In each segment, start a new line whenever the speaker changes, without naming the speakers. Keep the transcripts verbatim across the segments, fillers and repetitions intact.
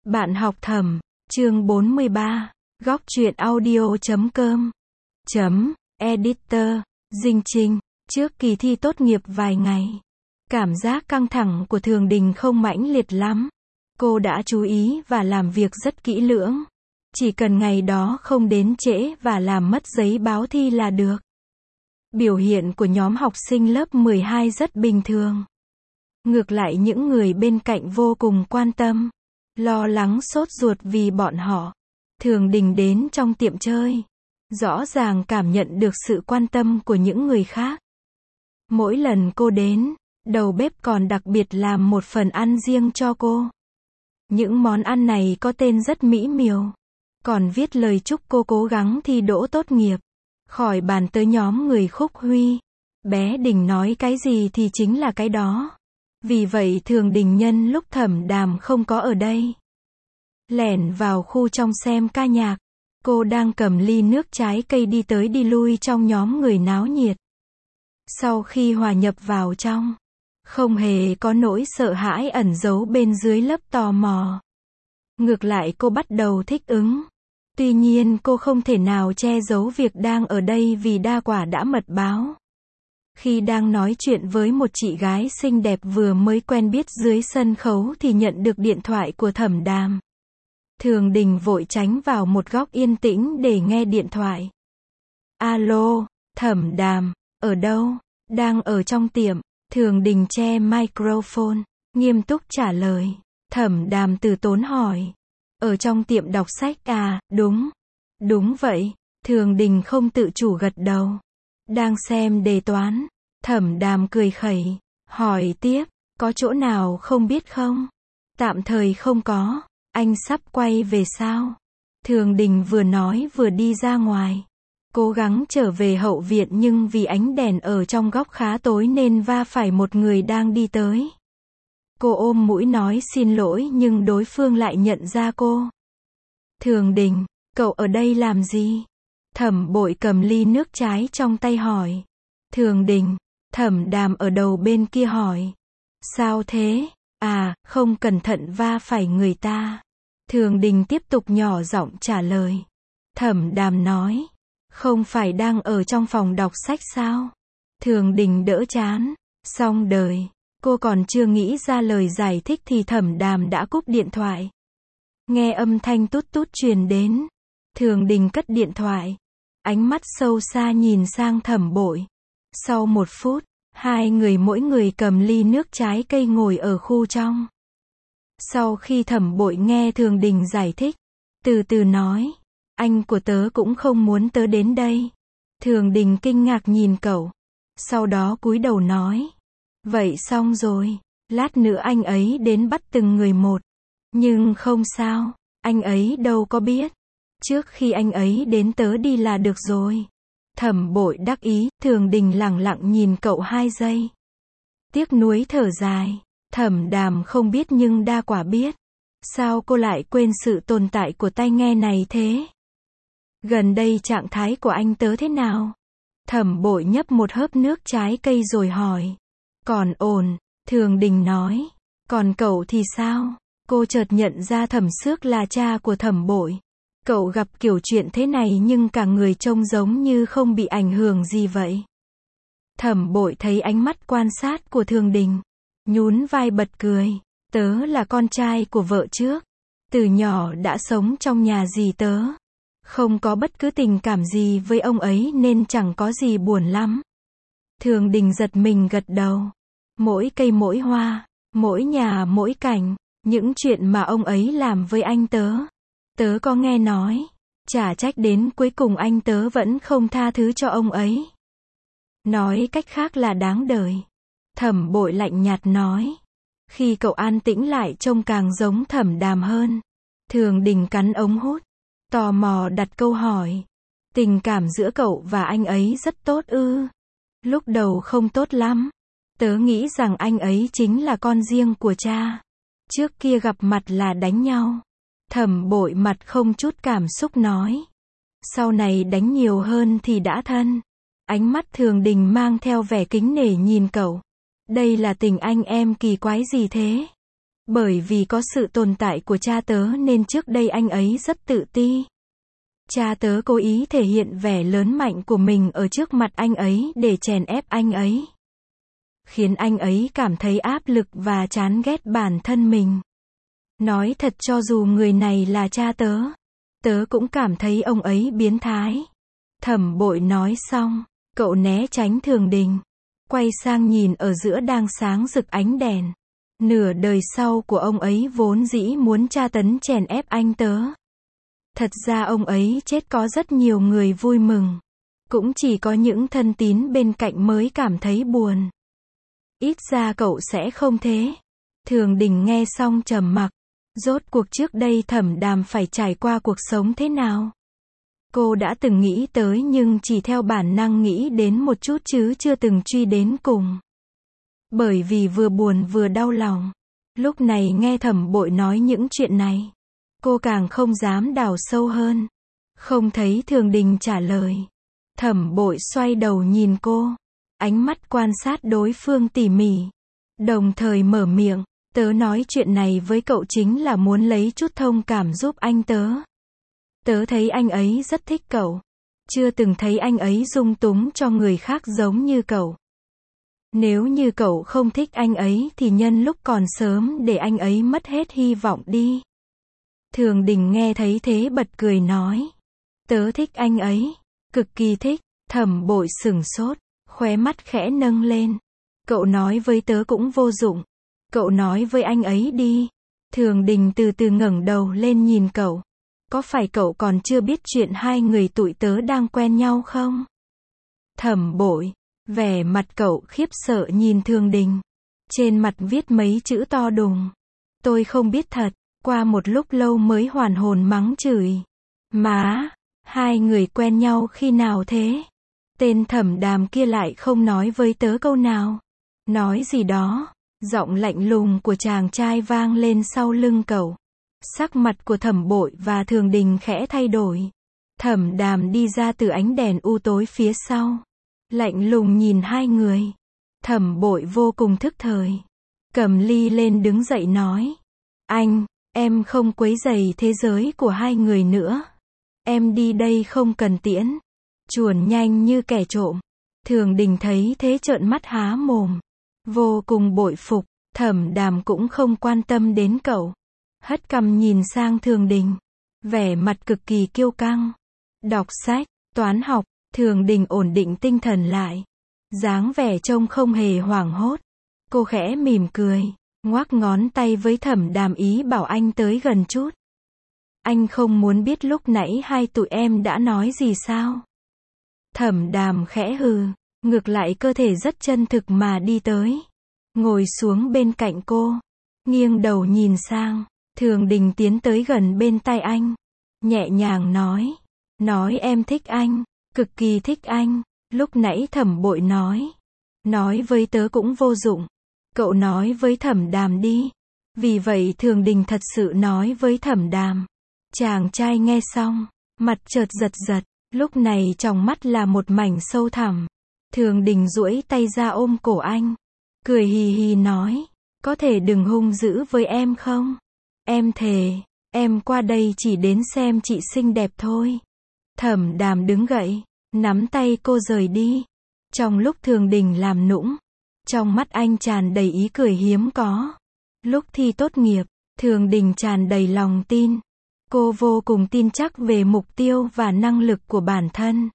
Bạn học thầm, chương bốn mươi ba, góc truyện audio chấm com, chấm, editor, Dinh Trinh, trước kỳ thi tốt nghiệp vài ngày. Cảm giác căng thẳng của Thường Đình không mãnh liệt lắm. Cô đã chú ý và làm việc rất kỹ lưỡng. Chỉ cần ngày đó không đến trễ và làm mất giấy báo thi là được. Biểu hiện của nhóm học sinh lớp mười hai rất bình thường. Ngược lại những người bên cạnh vô cùng quan tâm, lo lắng sốt ruột vì bọn họ. Thường Đình đến trong tiệm chơi, rõ ràng cảm nhận được sự quan tâm của những người khác. Mỗi lần cô đến, đầu bếp còn đặc biệt làm một phần ăn riêng cho cô. Những món ăn này có tên rất mỹ miều, còn viết lời chúc cô cố gắng thi đỗ tốt nghiệp. Khỏi bàn tới nhóm người Khúc Huy, bé Đình nói cái gì thì chính là cái đó. Vì vậy Thường Đình nhân lúc Thẩm Đàm không có ở đây, lẻn vào khu trong xem ca nhạc. Cô đang cầm ly nước trái cây đi tới đi lui trong nhóm người náo nhiệt. Sau khi hòa nhập vào trong, không hề có nỗi sợ hãi ẩn giấu bên dưới lớp tò mò. Ngược lại cô bắt đầu thích ứng. Tuy nhiên cô không thể nào che giấu việc đang ở đây vì Đa Quả đã mật báo. Khi đang nói chuyện với một chị gái xinh đẹp vừa mới quen biết dưới sân khấu thì nhận được điện thoại của Thẩm Đàm. Thường Đình vội tránh vào một góc yên tĩnh để nghe điện thoại. Alo, Thẩm Đàm, ở đâu? Đang ở trong tiệm. Thường Đình che microphone, nghiêm túc trả lời. Thẩm Đàm từ tốn hỏi. Ở trong tiệm đọc sách à, đúng. Đúng vậy. Thường Đình không tự chủ gật đầu. Đang xem đề toán. Thẩm Đàm cười khẩy, hỏi tiếp, có chỗ nào không biết không? Tạm thời không có, anh sắp quay về sao? Thường Đình vừa nói vừa đi ra ngoài. Cố gắng trở về hậu viện nhưng vì ánh đèn ở trong góc khá tối nên va phải một người đang đi tới. Cô ôm mũi nói xin lỗi nhưng đối phương lại nhận ra cô. Thường Đình, cậu ở đây làm gì? Thẩm Bội cầm ly nước trái trong tay hỏi. Thường Đình, Thẩm Đàm ở đầu bên kia hỏi. Sao thế? À, không cẩn thận va phải người ta. Thường Đình tiếp tục nhỏ giọng trả lời. Thẩm Đàm nói. Không phải đang ở trong phòng đọc sách sao? Thường Đình đỡ chán. Xong đời. Cô còn chưa nghĩ ra lời giải thích thì Thẩm Đàm đã cúp điện thoại. Nghe âm thanh tút tút truyền đến. Thường Đình cất điện thoại. Ánh mắt sâu xa nhìn sang Thẩm Bội. Sau một phút, hai người mỗi người cầm ly nước trái cây ngồi ở khu trong. Sau khi Thẩm Bội nghe Thường Đình giải thích, từ từ nói, anh của tớ cũng không muốn tớ đến đây. Thường Đình kinh ngạc nhìn cậu, sau đó cúi đầu nói, vậy xong rồi, lát nữa anh ấy đến bắt từng người một. Nhưng không sao, anh ấy đâu có biết. Trước khi anh ấy đến tớ đi là được rồi. Thẩm Bội đắc ý, Thường Đình lẳng lặng nhìn cậu hai giây. Tiếc nuối thở dài, Thẩm Đàm không biết nhưng Đa Quả biết. Sao cô lại quên sự tồn tại của tai nghe này thế? Gần đây trạng thái của anh tớ thế nào? Thẩm Bội nhấp một hớp nước trái cây rồi hỏi. Còn ổn, Thường Đình nói. Còn cậu thì sao? Cô chợt nhận ra Thẩm Xước là cha của Thẩm Bội. Cậu gặp kiểu chuyện thế này nhưng cả người trông giống như không bị ảnh hưởng gì vậy. Thẩm Bội thấy ánh mắt quan sát của Thường Đình, nhún vai bật cười. Tớ là con trai của vợ trước. Từ nhỏ đã sống trong nhà dì tớ. Không có bất cứ tình cảm gì với ông ấy nên chẳng có gì buồn lắm. Thường Đình giật mình gật đầu. Mỗi cây mỗi hoa, mỗi nhà mỗi cảnh, những chuyện mà ông ấy làm với anh tớ. Tớ có nghe nói, chả trách đến cuối cùng anh tớ vẫn không tha thứ cho ông ấy. Nói cách khác là đáng đời. Thẩm Bội lạnh nhạt nói. Khi cậu an tĩnh lại trông càng giống Thẩm Đàm hơn. Thường Đình cắn ống hút, tò mò đặt câu hỏi. Tình cảm giữa cậu và anh ấy rất tốt ư? Lúc đầu không tốt lắm. Tớ nghĩ rằng anh ấy chính là con riêng của cha. Trước kia gặp mặt là đánh nhau. Thẩm Bội mặt không chút cảm xúc nói. Sau này đánh nhiều hơn thì đã thân. Ánh mắt Thường Đình mang theo vẻ kính nể nhìn cậu. Đây là tình anh em kỳ quái gì thế? Bởi vì có sự tồn tại của cha tớ nên trước đây anh ấy rất tự ti. Cha tớ cố ý thể hiện vẻ lớn mạnh của mình ở trước mặt anh ấy để chèn ép anh ấy. Khiến anh ấy cảm thấy áp lực và chán ghét bản thân mình. Nói thật cho dù người này là cha tớ, tớ cũng cảm thấy ông ấy biến thái. Thẩm Bội nói xong, cậu né tránh Thường Đình. Quay sang nhìn ở giữa đang sáng rực ánh đèn. Nửa đời sau của ông ấy vốn dĩ muốn tra tấn chèn ép anh tớ. Thật ra ông ấy chết có rất nhiều người vui mừng. Cũng chỉ có những thân tín bên cạnh mới cảm thấy buồn. Ít ra cậu sẽ không thế. Thường Đình nghe xong trầm mặc. Rốt cuộc trước đây Thẩm Đàm phải trải qua cuộc sống thế nào? Cô đã từng nghĩ tới nhưng chỉ theo bản năng nghĩ đến một chút chứ chưa từng truy đến cùng. Bởi vì vừa buồn vừa đau lòng. Lúc này nghe Thẩm Bội nói những chuyện này, cô càng không dám đào sâu hơn. Không thấy Thường Đình trả lời. Thẩm Bội xoay đầu nhìn cô, ánh mắt quan sát đối phương tỉ mỉ. Đồng thời mở miệng, tớ nói chuyện này với cậu chính là muốn lấy chút thông cảm giúp anh tớ. Tớ thấy anh ấy rất thích cậu. Chưa từng thấy anh ấy dung túng cho người khác giống như cậu. Nếu như cậu không thích anh ấy thì nhân lúc còn sớm để anh ấy mất hết hy vọng đi. Thường Đình nghe thấy thế bật cười nói. Tớ thích anh ấy. Cực kỳ thích. Thẩm Bội sửng sốt. Khóe mắt khẽ nâng lên. Cậu nói với tớ cũng vô dụng. Cậu nói với anh ấy đi. Thường Đình từ từ ngẩng đầu lên nhìn cậu. Có phải cậu còn chưa biết chuyện hai người tụi tớ đang quen nhau không? Thẩm Bội. Vẻ mặt cậu khiếp sợ nhìn Thường Đình. Trên mặt viết mấy chữ to đùng. Tôi không biết thật. Qua một lúc lâu mới hoàn hồn mắng chửi. Má, hai người quen nhau khi nào thế? Tên Thẩm Đàm kia lại không nói với tớ câu nào. Nói gì đó. Giọng lạnh lùng của chàng trai vang lên sau lưng cậu. Sắc mặt của Thẩm Bội và Thường Đình khẽ thay đổi. Thẩm Đàm đi ra từ ánh đèn u tối phía sau. Lạnh lùng nhìn hai người. Thẩm Bội vô cùng thức thời. Cầm ly lên đứng dậy nói. Anh, em không quấy rầy thế giới của hai người nữa. Em đi đây không cần tiễn. Chuồn nhanh như kẻ trộm. Thường Đình thấy thế trợn mắt há mồm. Vô cùng bội phục. Thẩm Đàm cũng không quan tâm đến cậu. Hất cằm nhìn sang Thường Đình. Vẻ mặt cực kỳ kiêu căng. Đọc sách, toán học. Thường Đình ổn định tinh thần lại. Dáng vẻ trông không hề hoảng hốt. Cô khẽ mỉm cười. Ngoắc ngón tay với Thẩm Đàm ý bảo anh tới gần chút. Anh không muốn biết lúc nãy hai tụi em đã nói gì sao? Thẩm Đàm khẽ hừ. Ngược lại cơ thể rất chân thực mà đi tới. Ngồi xuống bên cạnh cô. Nghiêng đầu nhìn sang. Thường Đình tiến tới gần bên tai anh. Nhẹ nhàng nói. Nói em thích anh. Cực kỳ thích anh. Lúc nãy Thẩm Bội nói. Nói với tớ cũng vô dụng. Cậu nói với Thẩm Đàm đi. Vì vậy Thường Đình thật sự nói với Thẩm Đàm. Chàng trai nghe xong. Mặt chợt giật giật. Lúc này trong mắt là một mảnh sâu thẳm. Thường Đình duỗi tay ra ôm cổ anh. Cười hì hì nói. Có thể đừng hung dữ với em không? Em thề. Em qua đây chỉ đến xem chị xinh đẹp thôi. Thẩm Đàm đứng dậy. Nắm tay cô rời đi. Trong lúc Thường Đình làm nũng. Trong mắt anh tràn đầy ý cười hiếm có. Lúc thi tốt nghiệp. Thường Đình tràn đầy lòng tin. Cô vô cùng tin chắc về mục tiêu và năng lực của bản thân.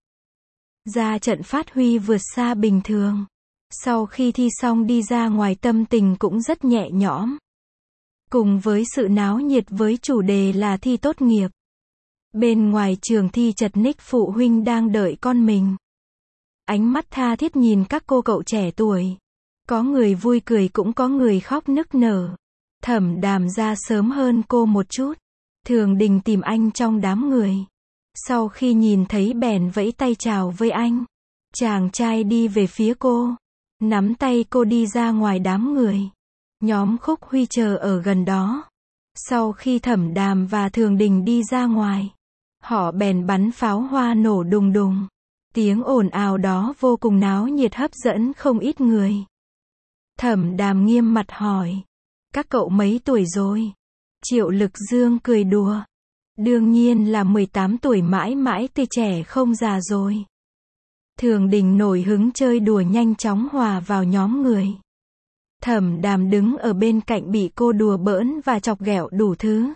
Ra trận phát huy vượt xa bình thường. Sau khi thi xong đi ra ngoài tâm tình cũng rất nhẹ nhõm. Cùng với sự náo nhiệt với chủ đề là thi tốt nghiệp. Bên ngoài trường thi chật ních phụ huynh đang đợi con mình. Ánh mắt tha thiết nhìn các cô cậu trẻ tuổi. Có người vui cười cũng có người khóc nức nở. Thẩm Đàm ra sớm hơn cô một chút. Thường Đình tìm anh trong đám người. Sau khi nhìn thấy bèn vẫy tay chào với anh. Chàng trai đi về phía cô. Nắm tay cô đi ra ngoài đám người. Nhóm Khúc Huy chờ ở gần đó. Sau khi Thẩm Đàm và Thường Đình đi ra ngoài. Họ bèn bắn pháo hoa nổ đùng đùng. Tiếng ồn ào đó vô cùng náo nhiệt hấp dẫn không ít người. Thẩm Đàm nghiêm mặt hỏi. Các cậu mấy tuổi rồi? Triệu Lực Dương cười đùa. Đương nhiên là mười tám tuổi, mãi mãi tươi trẻ không già rồi. Thường Đình nổi hứng chơi đùa nhanh chóng hòa vào nhóm người. Thẩm Đàm đứng ở bên cạnh bị cô đùa bỡn và chọc ghẹo đủ thứ.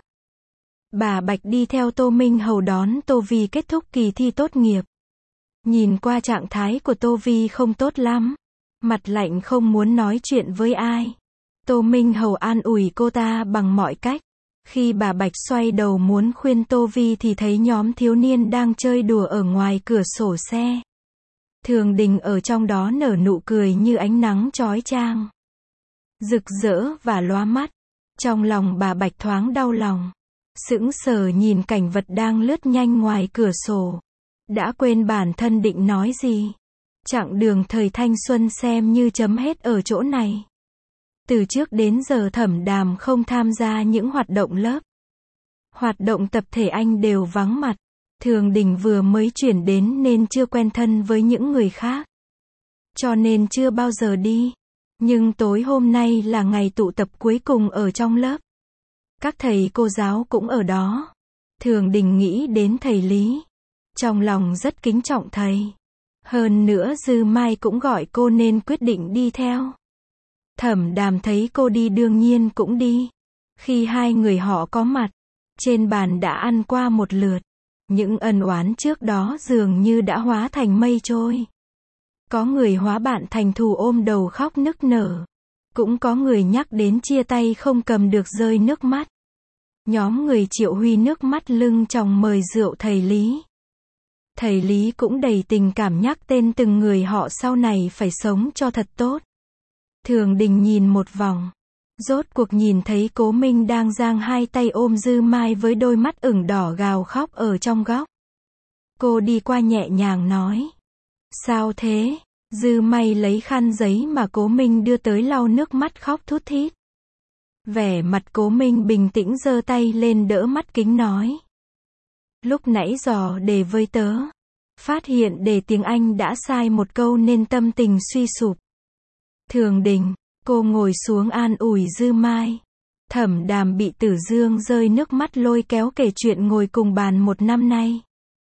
Bà Bạch đi theo Tô Minh Hầu đón Tô Vi kết thúc kỳ thi tốt nghiệp. Nhìn qua trạng thái của Tô Vi không tốt lắm. Mặt lạnh không muốn nói chuyện với ai. Tô Minh Hầu an ủi cô ta bằng mọi cách. Khi bà Bạch xoay đầu muốn khuyên Tô Vi thì thấy nhóm thiếu niên đang chơi đùa ở ngoài cửa sổ xe. Thường Đình ở trong đó nở nụ cười như ánh nắng chói chang. Rực rỡ và lóa mắt. Trong lòng bà Bạch thoáng đau lòng. Sững sờ nhìn cảnh vật đang lướt nhanh ngoài cửa sổ. Đã quên bản thân định nói gì. Chặng đường thời thanh xuân xem như chấm hết ở chỗ này. Từ trước đến giờ Thẩm Đàm không tham gia những hoạt động lớp. Hoạt động tập thể anh đều vắng mặt. Thường Đình vừa mới chuyển đến nên chưa quen thân với những người khác. Cho nên chưa bao giờ đi. Nhưng tối hôm nay là ngày tụ tập cuối cùng ở trong lớp. Các thầy cô giáo cũng ở đó. Thường Đình nghĩ đến thầy Lý. Trong lòng rất kính trọng thầy. Hơn nữa Dư Mai cũng gọi cô nên quyết định đi theo. Thẩm Đàm thấy cô đi đương nhiên cũng đi. Khi hai người họ có mặt, trên bàn đã ăn qua một lượt. Những ân oán trước đó dường như đã hóa thành mây trôi. Có người hóa bạn thành thù ôm đầu khóc nức nở. Cũng có người nhắc đến chia tay không cầm được rơi nước mắt. Nhóm người Triệu Huy nước mắt lưng tròng mời rượu thầy Lý. Thầy Lý cũng đầy tình cảm nhắc tên từng người họ sau này phải sống cho thật tốt. Thường Đình nhìn một vòng. Rốt cuộc nhìn thấy Cố Minh đang giang hai tay ôm Dư Mai với đôi mắt ửng đỏ gào khóc ở trong góc. Cô đi qua nhẹ nhàng nói. Sao thế? Dư Mai lấy khăn giấy mà Cố Minh đưa tới lau nước mắt khóc thút thít. Vẻ mặt Cố Minh bình tĩnh giơ tay lên đỡ mắt kính nói. Lúc nãy dò đề với tớ. Phát hiện đề tiếng Anh đã sai một câu nên tâm tình suy sụp. Thường Đình, cô ngồi xuống an ủi Dư Mai. Thẩm Đàm bị Tử Dương rơi nước mắt lôi kéo kể chuyện ngồi cùng bàn một năm nay.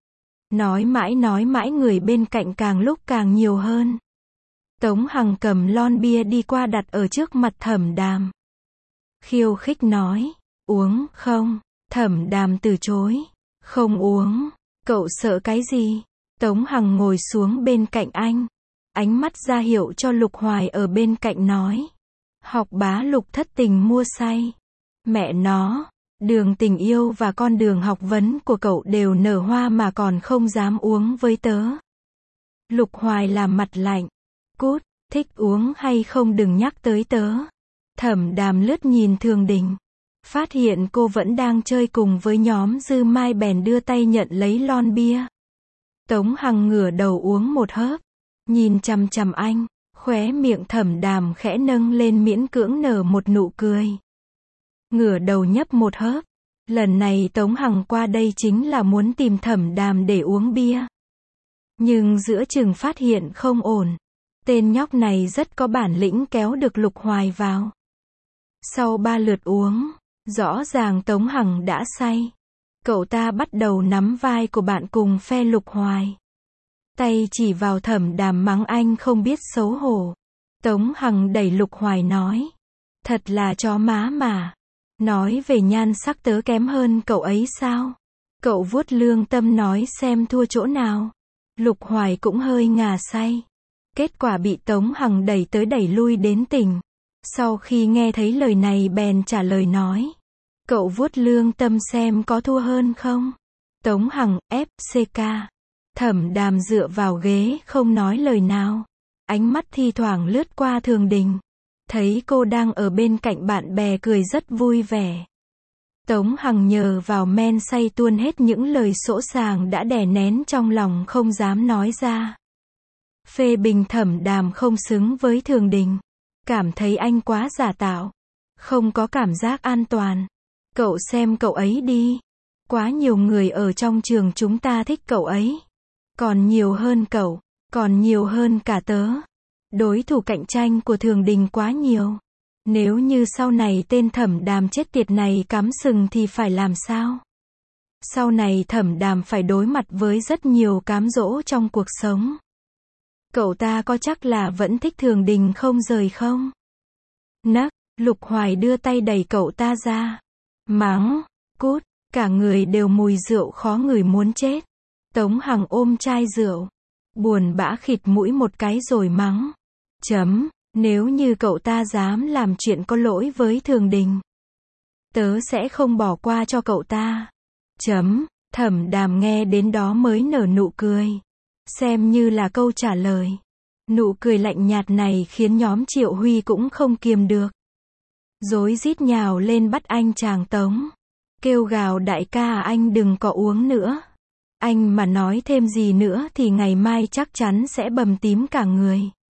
Nói mãi nói mãi người bên cạnh càng lúc càng nhiều hơn. Tống Hằng cầm lon bia đi qua đặt ở trước mặt Thẩm Đàm. Khiêu khích nói, uống không? Thẩm Đàm từ chối, không uống. Cậu sợ cái gì? Tống Hằng ngồi xuống bên cạnh anh. Ánh mắt ra hiệu cho Lục Hoài ở bên cạnh nói. Học bá Lục thất tình mua say. Mẹ nó, đường tình yêu và con đường học vấn của cậu đều nở hoa mà còn không dám uống với tớ. Lục Hoài làm mặt lạnh. Cút, thích uống hay không đừng nhắc tới tớ. Thẩm Đàm lướt nhìn Thường Đình. Phát hiện cô vẫn đang chơi cùng với nhóm Dư Mai bèn đưa tay nhận lấy lon bia. Tống Hằng ngửa đầu uống một hớp. Nhìn chằm chằm anh, khóe miệng Thẩm Đàm khẽ nâng lên miễn cưỡng nở một nụ cười. Ngửa đầu nhấp một hớp. Lần này Tống Hằng qua đây chính là muốn tìm Thẩm Đàm để uống bia. Nhưng giữa chừng phát hiện không ổn. Tên nhóc này rất có bản lĩnh kéo được Lục Hoài vào. Sau ba lượt uống, rõ ràng Tống Hằng đã say. Cậu ta bắt đầu nắm vai của bạn cùng phe Lục Hoài. Tay chỉ vào Thẩm Đàm mắng anh không biết xấu hổ. Tống Hằng đẩy Lục Hoài nói. Thật là chó má mà. Nói về nhan sắc tớ kém hơn cậu ấy sao? Cậu vuốt lương tâm nói xem thua chỗ nào. Lục Hoài cũng hơi ngà say. Kết quả bị Tống Hằng đẩy tới đẩy lui đến tỉnh. Sau khi nghe thấy lời này bèn trả lời nói. Cậu vuốt lương tâm xem có thua hơn không? Tống Hằng, ép xê ca. Thẩm Đàm dựa vào ghế không nói lời nào. Ánh mắt thi thoảng lướt qua Thường Đình. Thấy cô đang ở bên cạnh bạn bè cười rất vui vẻ. Tống Hằng nhờ vào men say tuôn hết những lời sỗ sàng đã đè nén trong lòng không dám nói ra. Phê bình Thẩm Đàm không xứng với Thường Đình. Cảm thấy anh quá giả tạo. Không có cảm giác an toàn. Cậu xem cậu ấy đi. Quá nhiều người ở trong trường chúng ta thích cậu ấy. Còn nhiều hơn cậu. Còn nhiều hơn cả tớ. Đối thủ cạnh tranh của Thường Đình quá nhiều. Nếu như sau này tên Thẩm Đàm chết tiệt này cắm sừng thì phải làm sao? Sau này Thẩm Đàm phải đối mặt với rất nhiều cám dỗ trong cuộc sống. Cậu ta có chắc là vẫn thích Thường Đình không rời không? Nấc, Lục Hoài đưa tay đẩy cậu ta ra. Mắng, cút, cả người đều mùi rượu khó ngửi muốn chết. Tống Hằng ôm chai rượu, buồn bã khịt mũi một cái rồi mắng. Chấm, nếu như cậu ta dám làm chuyện có lỗi với Thường Đình, tớ sẽ không bỏ qua cho cậu ta. Chấm, Thẩm Đàm nghe đến đó mới nở nụ cười. Xem như là câu trả lời. Nụ cười lạnh nhạt này khiến nhóm Triệu Huy cũng không kiềm được. Rối rít nhào lên bắt anh chàng Tống. Kêu gào đại ca anh đừng có uống nữa. Anh mà nói thêm gì nữa thì ngày mai chắc chắn sẽ bầm tím cả người.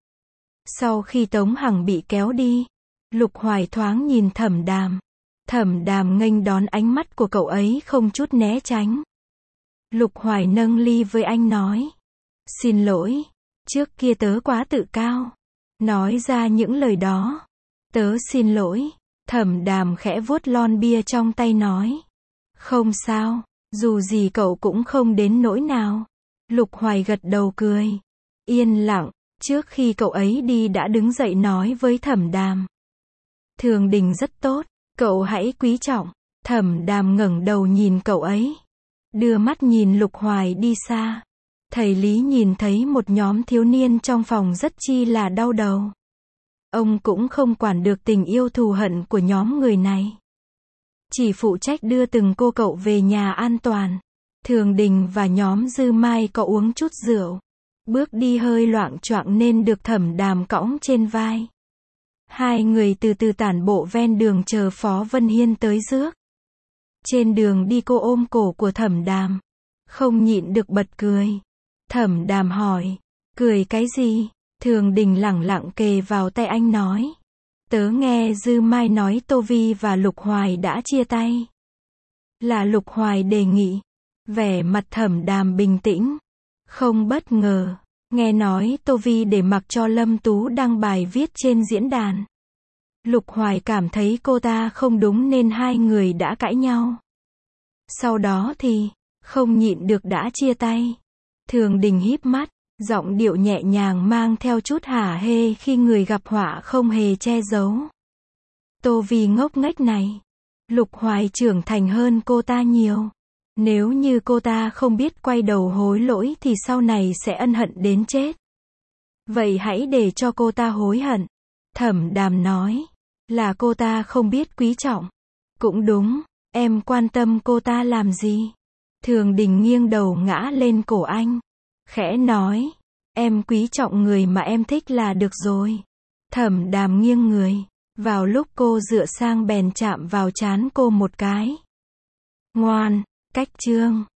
Sau khi Tống Hằng bị kéo đi, Lục Hoài thoáng nhìn Thẩm Đàm. Thẩm Đàm nghênh đón ánh mắt của cậu ấy không chút né tránh. Lục Hoài nâng ly với anh nói. Xin lỗi, trước kia tớ quá tự cao. Nói ra những lời đó. Tớ xin lỗi. Thẩm Đàm khẽ vuốt lon bia trong tay nói. Không sao, dù gì cậu cũng không đến nỗi nào. Lục Hoài gật đầu cười. Yên lặng, trước khi cậu ấy đi đã đứng dậy nói với Thẩm Đàm. Thường Đình rất tốt, cậu hãy quý trọng. Thẩm Đàm ngẩng đầu nhìn cậu ấy. Đưa mắt nhìn Lục Hoài đi xa. Thầy Lý nhìn thấy một nhóm thiếu niên trong phòng rất chi là đau đầu. Ông cũng không quản được tình yêu thù hận của nhóm người này. Chỉ phụ trách đưa từng cô cậu về nhà an toàn. Thường Đình và nhóm Dư Mai có uống chút rượu. Bước đi hơi loạng choạng nên được Thẩm Đàm cõng trên vai. Hai người từ từ tản bộ ven đường chờ Phó Vân Hiên tới rước. Trên đường đi cô ôm cổ của Thẩm Đàm. Không nhịn được bật cười. Thẩm Đàm hỏi. Cười cái gì? Thường Đình lẳng lặng kề vào tay anh nói. Tớ nghe Dư Mai nói Tô Vi và Lục Hoài đã chia tay. Là Lục Hoài đề nghị. Vẻ mặt Thẩm Đàm bình tĩnh. Không bất ngờ. Nghe nói Tô Vi để mặc cho Lâm Tú đăng bài viết trên diễn đàn. Lục Hoài cảm thấy cô ta không đúng nên hai người đã cãi nhau. Sau đó thì, không nhịn được đã chia tay. Thường Đình híp mắt, giọng điệu nhẹ nhàng mang theo chút hả hê khi người gặp họa không hề che giấu. Tô Vi ngốc nghếch này. Lục Hoài trưởng thành hơn cô ta nhiều. Nếu như cô ta không biết quay đầu hối lỗi thì sau này sẽ ân hận đến chết. Vậy hãy để cho cô ta hối hận. Thẩm Đàm nói. Là cô ta không biết quý trọng. Cũng đúng, em quan tâm cô ta làm gì? Thường Đình nghiêng đầu ngã lên cổ anh. Khẽ nói. Em quý trọng người mà em thích là được rồi. Thẩm Đàm nghiêng người. Vào lúc cô dựa sang bèn chạm vào trán cô một cái. Ngoan, cách chương.